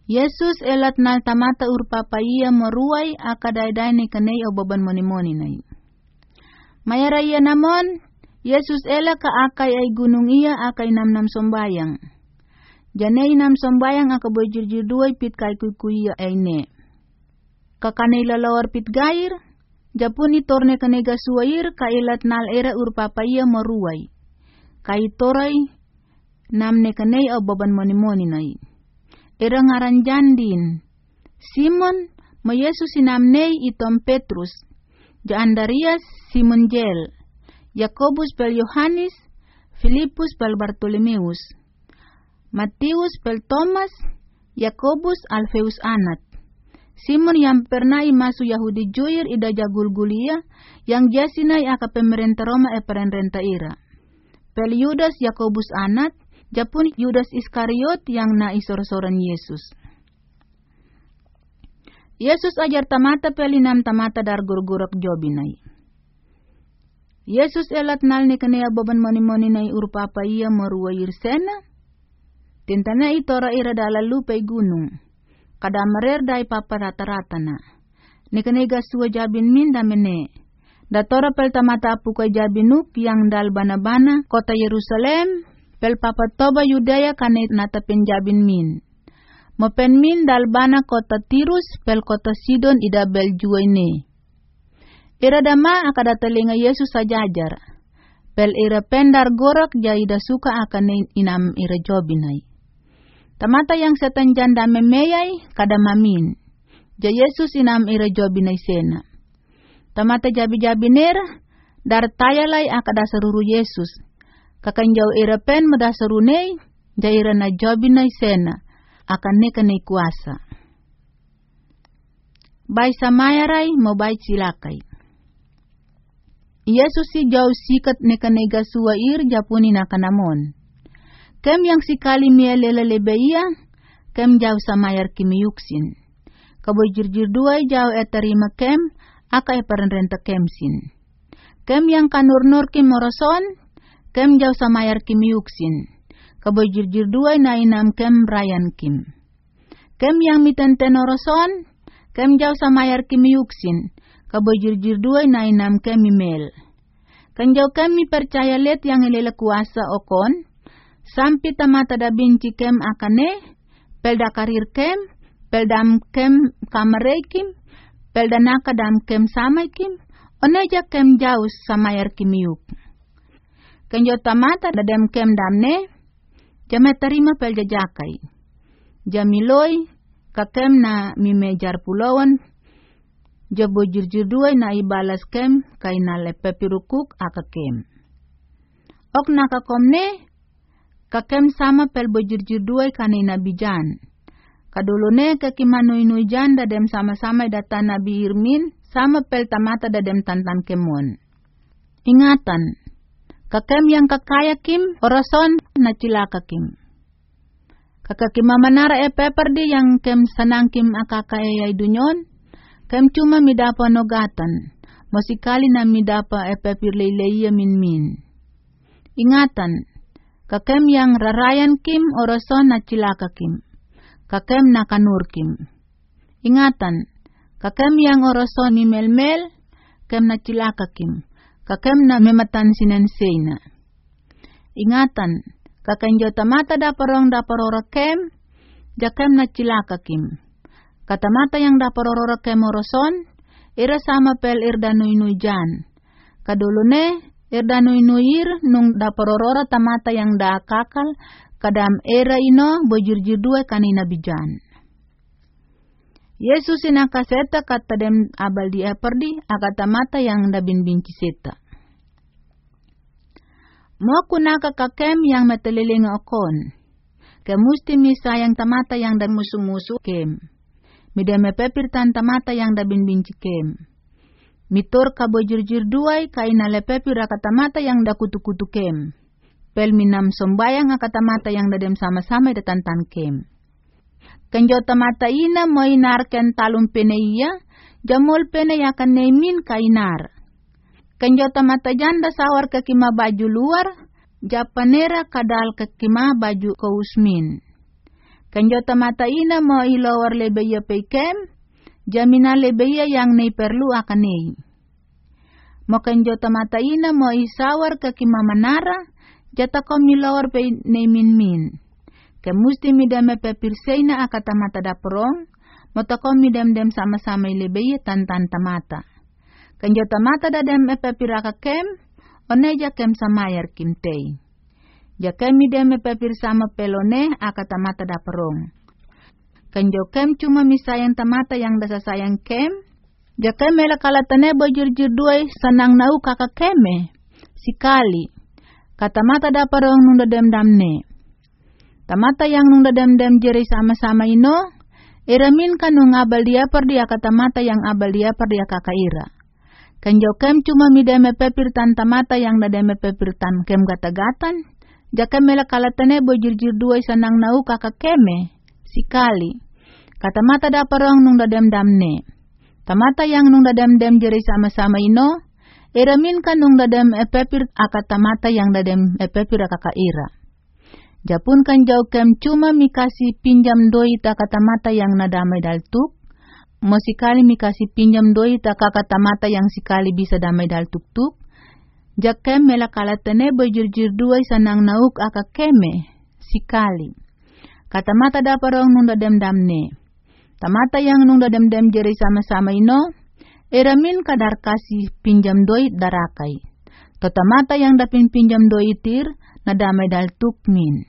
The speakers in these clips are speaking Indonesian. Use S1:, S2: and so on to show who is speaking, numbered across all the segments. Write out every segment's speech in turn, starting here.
S1: Yesus elat nal tamata urpapaiya moruai akadai ni kanei o baban moni-moni nai. Mayara iya namon, Yesus ela ka akai ay gunung iya akai nam sombayang. Janei nam sombayang aka bojirjir duay pit kai kuya ay ne. Kakanay lalawar pit gair, japuni torne kanega suwair ka elat nal era urpapaiya moruai. Kai toray namne kanei o baban moni-moni nai. Era ngaran jandin. Simon mo Yesus sinamnei itom Petrus. Jaandarias Simon Jel. Yakobus pel Yohanes. Filipus pel Bartolomeus. Matius pel Thomas. Yakobus Alfeus Anat. Simon yang pernah imasu Yahudi Juir ida jagul-gulia. Yang jasinay aka pemerintah Roma pemerintah ira. Pel Yudas Yakobus Anat. Japun Yudas Iskariot yang na isor-soran Yesus. Yesus ajar tamata pelinam tamata dar gurgurok jobinay. Yesus elat nal ni kanaya baban moni-moni nay urpapa iya marua yirsena. Tintana itora ira dala lupay gunung. Kadamarer day papa rata-rata na. Ni kanaya gasua jabin min damene. Datora pel tamata apukay jabinuk yang dal bana-bana kota Yerusalem. Pel papatoba Yudea kanit nata penjabin min. Mopen min dalbana kota Tirus pel kota Sidon ida bel juaine. Ira dama akada telinga Yesus sajajar. Pel ira pendar gorak jaida suka akan inam ira jobinai. Tamata yang setan janda memeyai kada mamin. Ja Yesus inam ira jobinai sena. Tamata jabi-jabiner dar tayalai akada seruru Yesus. Kakanjau ira pen madasarunei, jaira na jobinay sena, akan nekanay kuasa. Bay samayaray, mabay silakay. Yesus si jau sikat nekanay gasuwair, japuni nakanamon. Kem yang sikali miya lelalebaiya, kem jau samayar kimiyuksin. Kabojirjir duay jau etarima kem, aka eparenrenta kemsin. Kem yang kanurnur kim moroson, kem jau samayar kim yuksin. Kabojirjir duay na inam kem rayan kim. Kem yang mitenten oroson. Kem jau samayar kim yuksin. Kabojirjir duay na inam kem imel. Kan jau kem mi percaya let yang ilele kuasa okon. Sampi tamata da binci kem akane. Pelda karir kem. Peldam kem kamare kim. Pelda naka dam kem samay kim. Oneja kem jau samayar kim yuk. Kenjo tamata dadem kem damne, jame tarima pel jajakai. Jamiloi, kakem na mimejar pulauan, jabo jirjir duay na ibalas kem, kay na lepepirukuk aka kem. Ok nakakomne, kakem sama pel bojirjir duay kanay nabijan. Kadulune kakimanoy jan dadem sama-sama datan nabi irmin, sama pel tamata dadem tantan kemon. Ingatan, kakem yang kakaya kim, orason na cilaka kim. Kakakima manara peperdi yang kem sanang kim akakaya dunyon, kem cuma midapa nogatan, mosikali na midapa pepir leileia min. Ingatan, kakem yang rarayan kim, orason na cilaka kim. Kakem na kanur kim. Ingatan, kakem yang orason ni mel-mel, kem na cilaka kim. Kakem na mematan sinensena. Ingatan, kakenjo tamata daparong daparora kem, jakem na cilaka kim. Katamata yang daparora kem oroson, ira sama pel irda nui jan. Kadulune, irda nuir nung daparora tamata yang da kakal, kadam era ino bojirjir dua kanina bijan. Yesus inakaseta kata dem abal di eperdi akata mata yang dabin binci seta. Mo kunaka kakem yang meteliling okon. Kemusti misa yang tamata yang dan musu-musu kem. Mideme pepir tan tamata yang dabin binci kem. Mitor kabojirjir duai kaina le pepir akata mata yang da kutu-kutu kem. Pel minam sombayang akata mata yang dadem sama-sama datan tan kem. Kenjota mata ina mo inarken talum pene iya, jamol pene yakan nemin kainar. Kenjota mata janda sawar kekima baju luar, japanera kadal kekima baju kausmin. Kanjota mata ina mo ilawar lebeya pay kem, jamina lebeya yang nei perlu akan nei. Mo kanjota mata ina mo isawar ke kimamanara, jata kom ilawar pay nei min. Ke musti midame pepirseina akata mata daprong, mo takom midam-dem sama-sama lebeya tan tamata. Kanjota mata dadem pepiraka kem, oneja kem samayar kimtei. Jakem midem pepir sama pelone akata mata daprong. Kanjo kem cuma misayang tamata yang dasa sayang kem. Jakem mela kalatane bojur-jur duai sanang nau kakak keme. Sikali. Kata mata daprong nung dadem damne. Tamata yang nung dadem jeri sama-sama ino. Iramin kan nung abal dia perdia kata mata yang abal dia perdia kakak ira. Kanjo kem cuma midem pepir tan tamata yang dadem pepir tan kem gata-gatan. Jaka mela kalatane bojur-jur duai sanang nau kakak keme. Sikali. Kata mata daparong nung dadem damne. Tamata yang nung dadem jeri sama-sama ino. Iramin kan nung dadem pepir akata mata yang dadem pepir kakak ira. Japun kan jau kem cuma mikasi pinjam doi ta kata mata yang nadamai daltuk. Mo sikali mikasi pinjam doi ta kata mata yang sikali bisa damai daltuk-tuk. Jakem mela kalatane bojur-jur duai sanang nauk aka keme. Sikali. Kata mata daparong nung dadem damne. Tamata yang nung dadem jeri sama-sama ino. Iramin kadar kasih pinjam doi darakai. Totamata yang dapin pinjam doi tir nadamai daltuk min.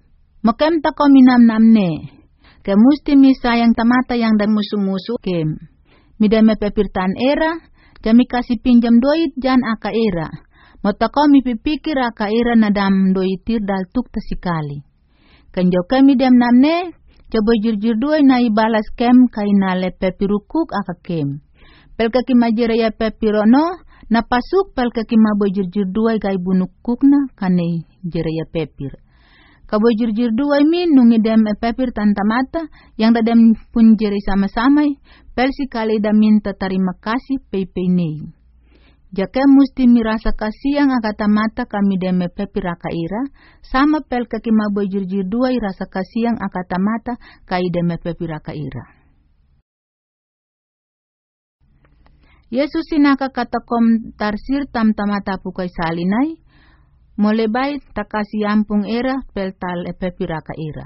S1: Mokem tako minam namne. Ke musti misayang tamata yang dan musuh-musuh kem. Midame pepirtan era. Jami kasih pinjam doi jan aka era. Motako mipipikir aka ira nadam doitir daltuk tasikali. Kanjo kami dem namne, coba jur-jur duai na ibalas kem kaina le pepirukuk aka kem. Pelka kima jiraya pepirono, na pasuk pelka kima bojur-jur duai gai bunukuk na kane jiraya pepir. Kabo jur-jur duai min nungi dem pepir tantamata, yang dadem pun jiri sama-samai, pelsi kali damin terima kasih pei-pei nei. Jaka musti mirasa kasiyang akata mata kami deme pepir aka ira, sama pel kekima bojur-jur duai rasa kasiyang akata mata kai deme pepir aka ira. Yesus sinaka kata kom tarsir tam tamata pukai salinai, molebai takasi ampung era pel tal pepir aka ira.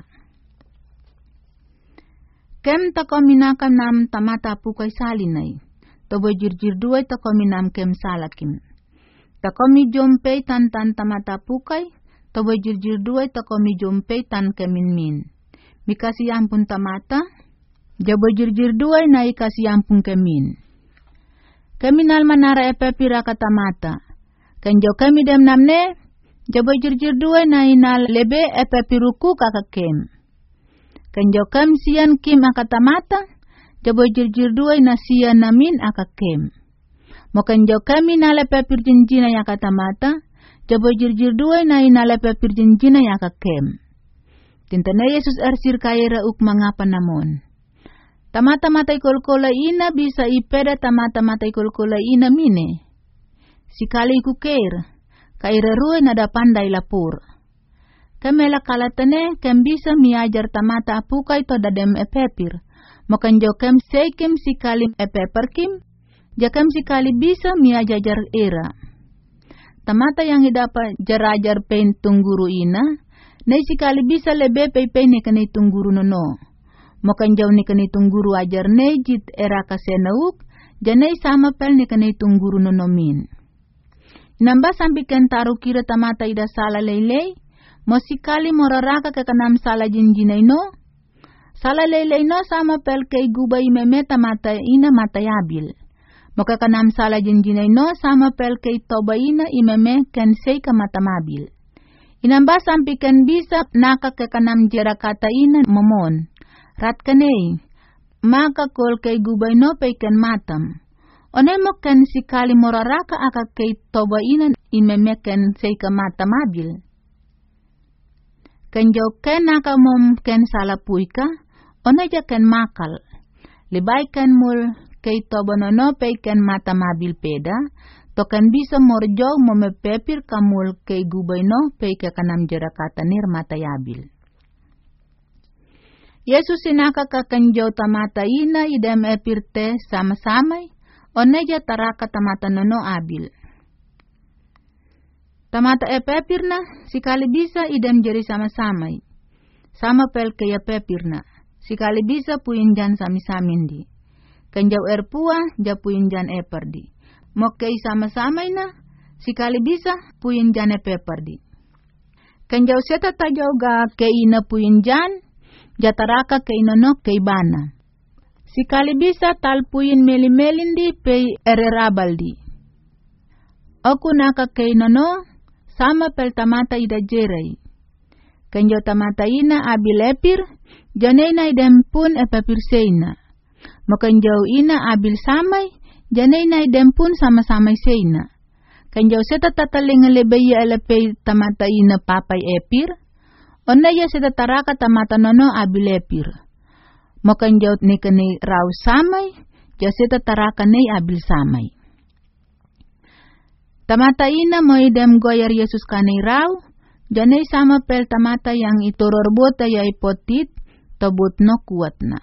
S1: Kem takominaka nam tamata pukai salinai. Tobo jur-jur duai takomi nam kem salakim. Takomi jompei tan tamata pukai, tobo jur-jur duai takomi jompei tan kemin min. Mikasi ampun tamata, jabo jur-jur duai na ikasi ampun kemin. Keminal manara pepira kata mata. Kenjo kemi dem namne, jabo jur-jur duai na inal lebe pepiruku kakak kem. Kenjo kem sian kim akata mata, jabo jur-jur duai na sian namin akak kem. Mokan jo kami nale pepir jinjina ya kata mata, jabo jur-jur duai na inale pepir jinjina ya akak kem. Tintana Yesus ersir kaira uk mangapa namon. Tamata mata ikol-kola ina bisa ipeda tamata mata ikol-kola ina mine. Sikali iku kaira rue nada pandai lapur. Kemela kalatane kem bisa miajar tamata apukai to dadem pepir. Mokan jokem seikem sikali peperkim, jakem sikali bisa miajajar era. Tamata yang hidapa jarajar pen tungguru ina, nei sikali bisa lebe pei ne kene tungguru nono. Mokan jau ne kene tungguru ajar nei jit era kasenauk, janei sama pel ne kene tungguru nono min. Namba sampai ken taru kira tamata ida sala leilei, mo sikali moraraka ke kanam sala jinjinai no. Sala leilei no sama pel kei gubai meme tamata ina mata yabil. Moka kanam sala jinjinai no sama pel kei toba ina imeme ken sei ka mata mabil. Inamba sampai ken bisa naka ke kanam jera kata ina momon. Rat kanei, maka kol kei gubai no pei ken matam. Onemo ken sikali moraraka aka kei toba ina imeme ken sei ka mata mabil. Ken jau ken naka mom ken sala puika, oneja ken makal. Lebay ken mul kei toba nono pei ken mata mabil peda, to ken bisa morjog momepepir kamul kei gubay no pei ke kanam jera kata nir mata yabil. Yesus sinaka kakanjau tamata ina idem epirte sama-samai, oneja taraka tamata nono abil. Tamata epirna, sikali bisa idem jeri sama-samai. Sama pel kaya pepirna, sikali bisa puin jan sami-samindi. Kenjau erpua, ja puin jan eperdi. Mokei sama-samai na, sikali bisa puin jan epeperdi. Kenjau seta tajau ga keina puin jan, jataraka keinono keibana. Sikali bisa talpuin meli-melindi pei ererabaldi. Oku naka keinono sama pel tamata ida jerai. Kenjo tamata ina abil epir, janeina idem pun epapir seina. Makenjau ina abil samai, janeina idem pun sama-samai seina. Kenjau seta tatalinga lebaya elepei tamata ina papai epir, onaya seta taraka tamata nono abil epir. Makenjau nekene rau samai, jaseta taraka nei abil samai. Tamata ina mo idem goyar Yesus kanei rau, janei sama pel tamata yang itoror bota ya ipotit, tobut no kuatna.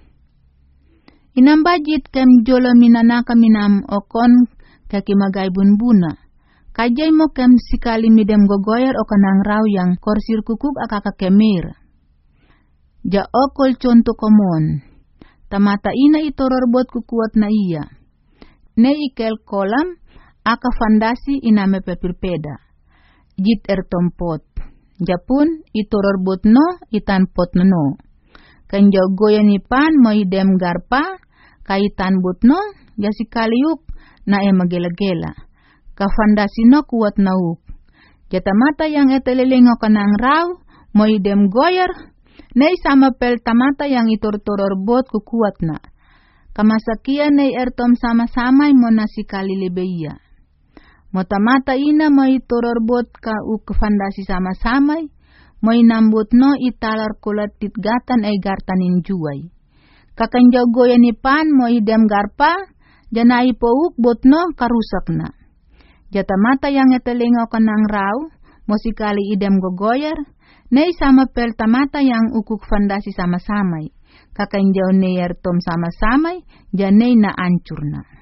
S1: Inam bajit kem jolo minanaka minam okon kaki magai bun-buna. Kajay mo kem sikali midem gogoyar o kanang rau yang korsir kukuk akaka kemir. Ja okol conto komon. Tamata ina itoror bot kukuat na iya. Ne ikel kolam, aka fandasi iname pepirpeda. Jit tompot. Japun itoror bot no itan pot no. Kanjau goyan ipan mo idem garpa, kaitan bot no, jasi kaliuk na magela-gela. Kafandasi no kuat nauk. Jatamata yang etelelengo kanang rau, mo idem goyar, nei sama pel tamata yang itor-toror bot kukuat na. Kamasakia nei ertom sama-samay mo nasikali lebeia. Mo tamata ina mo itoror bot ka ukfandasi sama-samay, mo inambut no italar kulat titgatan ay gartanin juay. Kakanjaw goyan ipan mo idem garpa, janay pouk bot no karusak na. Jatamata yang etelingo kanang rau, mo sikali idem gogoyar, nei sama pel tamata yang ukuk fandasi sama-samay. Kakanjaw neyer tom sama-samay, janay na ancur na.